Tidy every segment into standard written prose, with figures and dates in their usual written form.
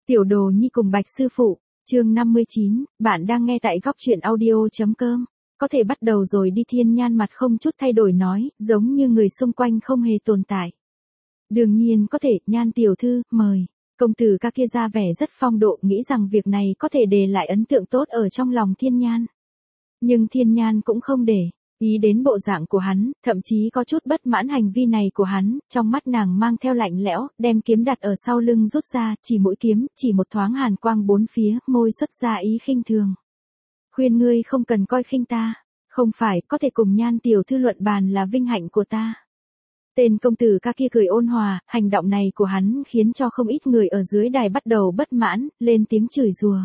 Tiểu đồ nhi cùng Bạch sư phụ, chương 59, bạn đang nghe tại góc truyện audio.com. Có thể bắt đầu rồi đi. Thiên Nhan mặt không chút thay đổi nói, giống như người xung quanh không hề tồn tại. Đương nhiên có thể, Nhan tiểu thư, mời. Công tử ca kia ra vẻ rất phong độ, nghĩ rằng việc này có thể để lại ấn tượng tốt ở trong lòng Thiên Nhan. Nhưng Thiên Nhan cũng không để ý đến bộ dạng của hắn, thậm chí có chút bất mãn hành vi này của hắn, trong mắt nàng mang theo lạnh lẽo, đem kiếm đặt ở sau lưng rút ra, chỉ mũi kiếm, chỉ một thoáng hàn quang bốn phía, môi xuất ra ý khinh thường. Khuyên ngươi không cần coi khinh ta, không phải, có thể cùng Nhan tiểu thư luận bàn là vinh hạnh của ta. Tên công tử ca kia cười ôn hòa, hành động này của hắn khiến cho không ít người ở dưới đài bắt đầu bất mãn, lên tiếng chửi rủa.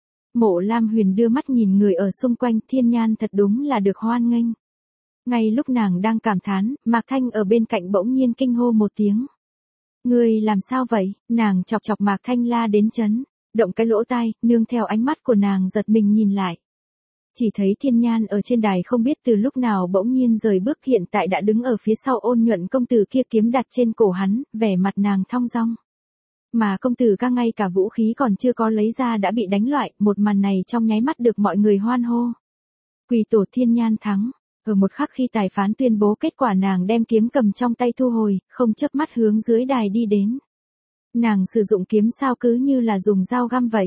Mộ Lam Huyền đưa mắt nhìn người ở xung quanh, Thiên Nhan thật đúng là được hoan nghênh. Ngay lúc nàng đang cảm thán, Mạc Thanh ở bên cạnh bỗng nhiên kinh hô một tiếng. Ngươi làm sao vậy? Nàng chọc chọc Mạc Thanh la đến chấn, động cái lỗ tai, nương theo ánh mắt của nàng giật mình nhìn lại. Chỉ thấy Thiên Nhan ở trên đài không biết từ lúc nào bỗng nhiên rời bước, hiện tại đã đứng ở phía sau Ôn Nhuận công tử kia, kiếm đặt trên cổ hắn, vẻ mặt nàng thong dong. Mà công tử ca ngay cả vũ khí còn chưa có lấy ra đã bị đánh loại, một màn này trong nháy mắt được mọi người hoan hô. Quỷ tổ Thiên Nhan thắng. Ở một khắc khi tài phán tuyên bố kết quả, nàng đem kiếm cầm trong tay thu hồi, không chớp mắt hướng dưới đài đi đến. Nàng sử dụng kiếm sao cứ như là dùng dao găm vậy.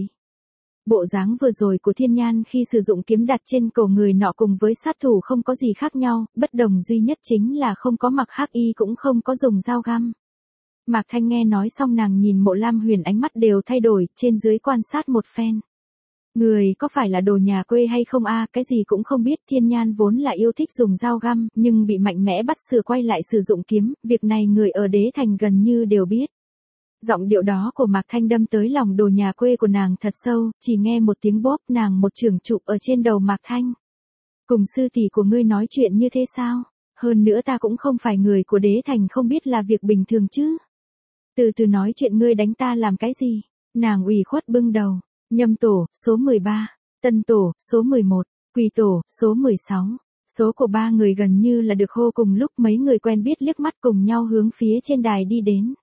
Bộ dáng vừa rồi của Thiên Nhan khi sử dụng kiếm đặt trên cổ người nọ cùng với sát thủ không có gì khác nhau, bất đồng duy nhất chính là không có mặc hắc y cũng không có dùng dao găm. Mạc Thanh nghe nói xong, nàng nhìn Mộ Lam Huyền ánh mắt đều thay đổi, trên dưới quan sát một phen. Người có phải là đồ nhà quê hay không a? Cái gì cũng không biết. Thiên Nhan vốn là yêu thích dùng dao găm, nhưng bị mạnh mẽ bắt sửa quay lại sử dụng kiếm, việc này người ở Đế Thành gần như đều biết. Giọng điệu đó của Mạc Thanh đâm tới lòng đồ nhà quê của nàng thật sâu, chỉ nghe một tiếng bóp, nàng một chưởng chụp ở trên đầu Mạc Thanh. Cùng sư tỷ của ngươi nói chuyện như thế sao? Hơn nữa ta cũng không phải người của Đế Thành, không biết là việc bình thường chứ. Từ từ nói chuyện, ngươi đánh ta làm cái gì? Nàng ủy khuất bưng đầu. Nhâm tổ, số 13. Tân tổ, số 11. Quỷ tổ, số 16. Số của ba người gần như là được hô cùng lúc, mấy người quen biết liếc mắt cùng nhau hướng phía trên đài đi đến.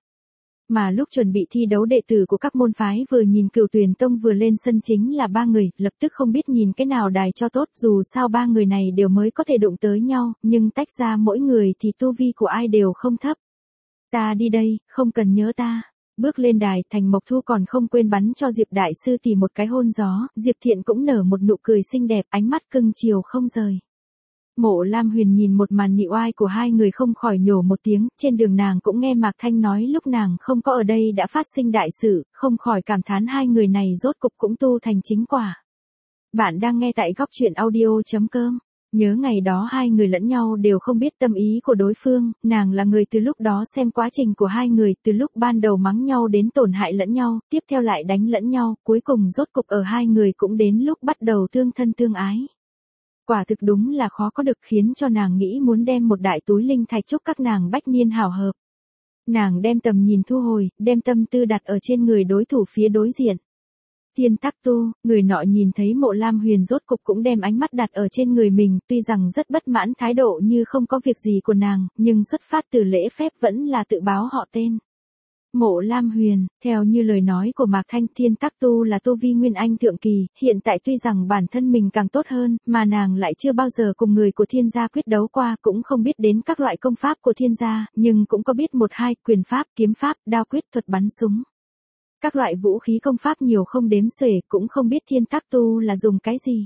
Mà lúc chuẩn bị thi đấu, đệ tử của các môn phái vừa nhìn Cửu Tuyền Tông vừa lên sân chính là ba người, lập tức không biết nhìn cái nào đài cho tốt, dù sao ba người này đều mới có thể đụng tới nhau, nhưng tách ra mỗi người thì tu vi của ai đều không thấp. Ta đi đây, không cần nhớ ta. Bước lên đài, Thành Mộc Thu còn không quên bắn cho Diệp đại sư tỷ một cái hôn gió, Diệp Thiện cũng nở một nụ cười xinh đẹp, ánh mắt cưng chiều không rời. Mộ Lam Huyền nhìn một màn nị oai của hai người không khỏi nhổ một tiếng, trên đường nàng cũng nghe Mạc Thanh nói lúc nàng không có ở đây đã phát sinh đại sự, không khỏi cảm thán hai người này rốt cục cũng tu thành chính quả. Bạn đang nghe tại góc truyện audio.com. Nhớ ngày đó hai người lẫn nhau đều không biết tâm ý của đối phương, nàng là người từ lúc đó xem quá trình của hai người, từ lúc ban đầu mắng nhau đến tổn hại lẫn nhau, tiếp theo lại đánh lẫn nhau, cuối cùng rốt cục ở hai người cũng đến lúc bắt đầu tương thân tương ái. Quả thực đúng là khó có được, khiến cho nàng nghĩ muốn đem một đại túi linh thạch chúc các nàng bách niên hảo hợp. Nàng đem tầm nhìn thu hồi, đem tâm tư đặt ở trên người đối thủ phía đối diện. Thiên Tắc Tu, người nọ nhìn thấy Mộ Lam Huyền rốt cục cũng đem ánh mắt đặt ở trên người mình, tuy rằng rất bất mãn thái độ như không có việc gì của nàng, nhưng xuất phát từ lễ phép vẫn là tự báo họ tên. Mộ Lam Huyền, theo như lời nói của Mạc Thanh, Thiên Tắc Tu là tu vi Nguyên Anh thượng kỳ, hiện tại tuy rằng bản thân mình càng tốt hơn, mà nàng lại chưa bao giờ cùng người của Thiên gia quyết đấu qua, cũng không biết đến các loại công pháp của Thiên gia, nhưng cũng có biết một hai, quyền pháp, kiếm pháp, đao quyết, thuật bắn súng. Các loại vũ khí công pháp nhiều không đếm xuể, cũng không biết Thiên Tắc Tu là dùng cái gì.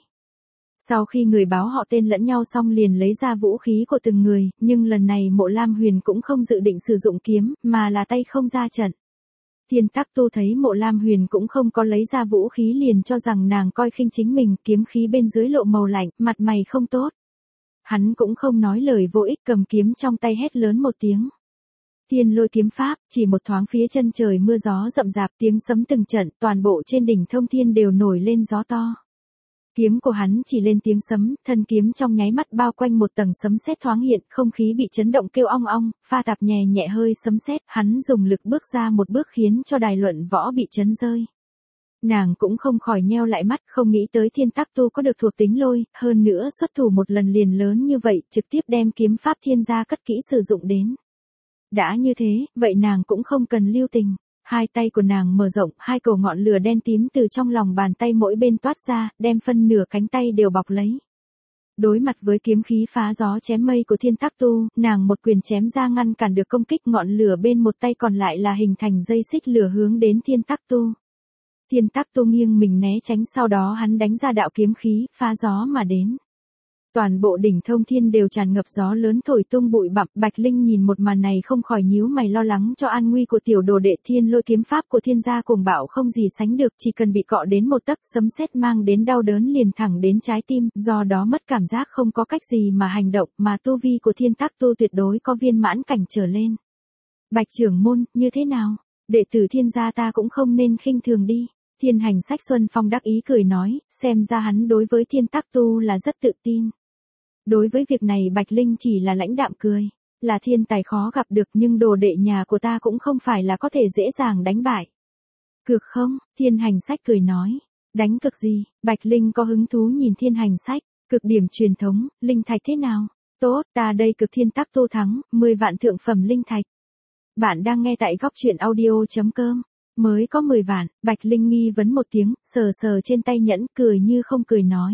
Sau khi người báo họ tên lẫn nhau xong liền lấy ra vũ khí của từng người, nhưng lần này Mộ Lam Huyền cũng không dự định sử dụng kiếm, mà là tay không ra trận. Thiên Tắc Tu thấy Mộ Lam Huyền cũng không có lấy ra vũ khí liền cho rằng nàng coi khinh chính mình, kiếm khí bên dưới lộ màu lạnh, mặt mày không tốt. Hắn cũng không nói lời vô ích, cầm kiếm trong tay hét lớn một tiếng. Thiên Lôi kiếm pháp, chỉ một thoáng phía chân trời mưa gió rậm rạp, tiếng sấm từng trận, toàn bộ trên đỉnh Thông Thiên đều nổi lên gió to. Kiếm của hắn chỉ lên tiếng sấm, thân kiếm trong nháy mắt bao quanh một tầng sấm sét thoáng hiện, không khí bị chấn động kêu ong ong, pha tạp nhẹ nhẹ hơi sấm sét, hắn dùng lực bước ra một bước khiến cho đài luận võ bị chấn rơi. Nàng cũng không khỏi nheo lại mắt, không nghĩ tới Thiên Tắc Tu có được thuộc tính lôi, hơn nữa xuất thủ một lần liền lớn như vậy, trực tiếp đem kiếm pháp Thiên gia cất kỹ sử dụng đến. Đã như thế, vậy nàng cũng không cần lưu tình. Hai tay của nàng mở rộng, hai cổ ngọn lửa đen tím từ trong lòng bàn tay mỗi bên toát ra, đem phân nửa cánh tay đều bọc lấy. Đối mặt với kiếm khí phá gió chém mây của Thiên Tắc Tu, nàng một quyền chém ra ngăn cản được công kích, ngọn lửa bên một tay còn lại là hình thành dây xích lửa hướng đến Thiên Tắc Tu. Thiên Tắc Tu nghiêng mình né tránh, sau đó hắn đánh ra đạo kiếm khí, phá gió mà đến. Toàn bộ đỉnh Thông Thiên đều tràn ngập gió lớn thổi tung bụi bặm, Bạch Linh nhìn một màn này không khỏi nhíu mày lo lắng cho an nguy của tiểu đồ đệ. Thiên Lôi kiếm pháp của Thiên gia cuồng bạo không gì sánh được, chỉ cần bị cọ đến một tấc, sấm sét mang đến đau đớn liền thẳng đến trái tim, do đó mất cảm giác, không có cách gì mà hành động, mà tu vi của Thiên Tắc Tu tuyệt đối có viên mãn cảnh trở lên. Bạch trưởng môn, như thế nào? Đệ tử Thiên gia ta cũng không nên khinh thường đi. Thiên Hành Sách Xuân Phong đắc ý cười nói, xem ra hắn đối với Thiên Tắc Tu là rất tự tin. Đối với việc này Bạch Linh chỉ là lãnh đạm cười, là thiên tài khó gặp được, nhưng đồ đệ nhà của ta cũng không phải là có thể dễ dàng đánh bại. Cược không? Thiên Hành Sách cười nói. Đánh cược gì? Bạch Linh có hứng thú nhìn Thiên Hành Sách. Cực điểm truyền thống, linh thạch thế nào? Tốt, ta đây cực Thiên Tắc Tu thắng, 10 vạn thượng phẩm linh thạch. Bạn đang nghe tại góc truyện audio.com. Mới có 10 vạn, Bạch Linh nghi vấn một tiếng, sờ sờ trên tay nhẫn, cười như không cười nói.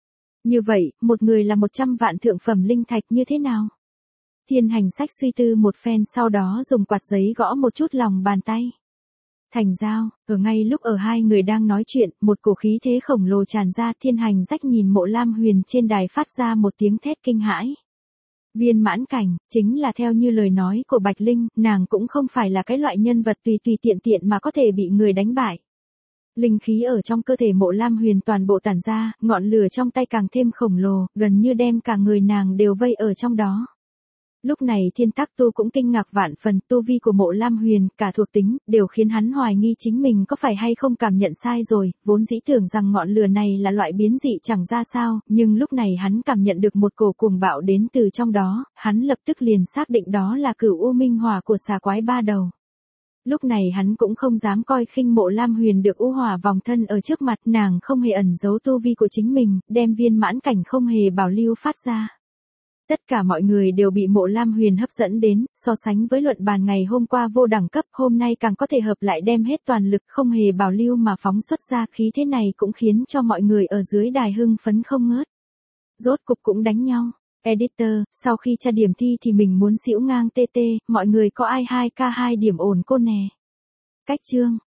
Như vậy, một người là 100 vạn thượng phẩm linh thạch như thế nào? Thiên Hành Sách suy tư một phen, sau đó dùng quạt giấy gõ một chút lòng bàn tay. Thành giao, ở ngay lúc ở hai người đang nói chuyện, một cổ khí thế khổng lồ tràn ra. Thiên Hành Sách nhìn Mộ Lam Huyền trên đài phát ra một tiếng thét kinh hãi. Viên mãn cảnh, chính là theo như lời nói của Bạch Linh, nàng cũng không phải là cái loại nhân vật tùy tùy tiện tiện mà có thể bị người đánh bại. Linh khí ở trong cơ thể Mộ Lam Huyền toàn bộ tản ra, ngọn lửa trong tay càng thêm khổng lồ, gần như đem cả người nàng đều vây ở trong đó. Lúc này Thiên Tắc Tu cũng kinh ngạc vạn phần, tu vi của Mộ Lam Huyền, cả thuộc tính, đều khiến hắn hoài nghi chính mình có phải hay không cảm nhận sai rồi, vốn dĩ tưởng rằng ngọn lửa này là loại biến dị chẳng ra sao, nhưng lúc này hắn cảm nhận được một cổ cuồng bạo đến từ trong đó, hắn lập tức liền xác định đó là Cửu U Minh Hỏa của xà quái ba đầu. Lúc này hắn cũng không dám coi khinh Mộ Lam Huyền được U Hỏa vòng thân ở trước mặt, nàng không hề ẩn giấu tu vi của chính mình, đem viên mãn cảnh không hề bảo lưu phát ra. Tất cả mọi người đều bị Mộ Lam Huyền hấp dẫn đến, so sánh với luận bàn ngày hôm qua vô đẳng cấp, hôm nay càng có thể hợp lại đem hết toàn lực không hề bảo lưu mà phóng xuất ra, khí thế này cũng khiến cho mọi người ở dưới đài hưng phấn không ngớt. Rốt cục cũng đánh nhau. Editor, sau khi tra điểm thi thì mình muốn xỉu ngang TT, mọi người có ai 2K2 điểm ổn cô nè. Cách chương.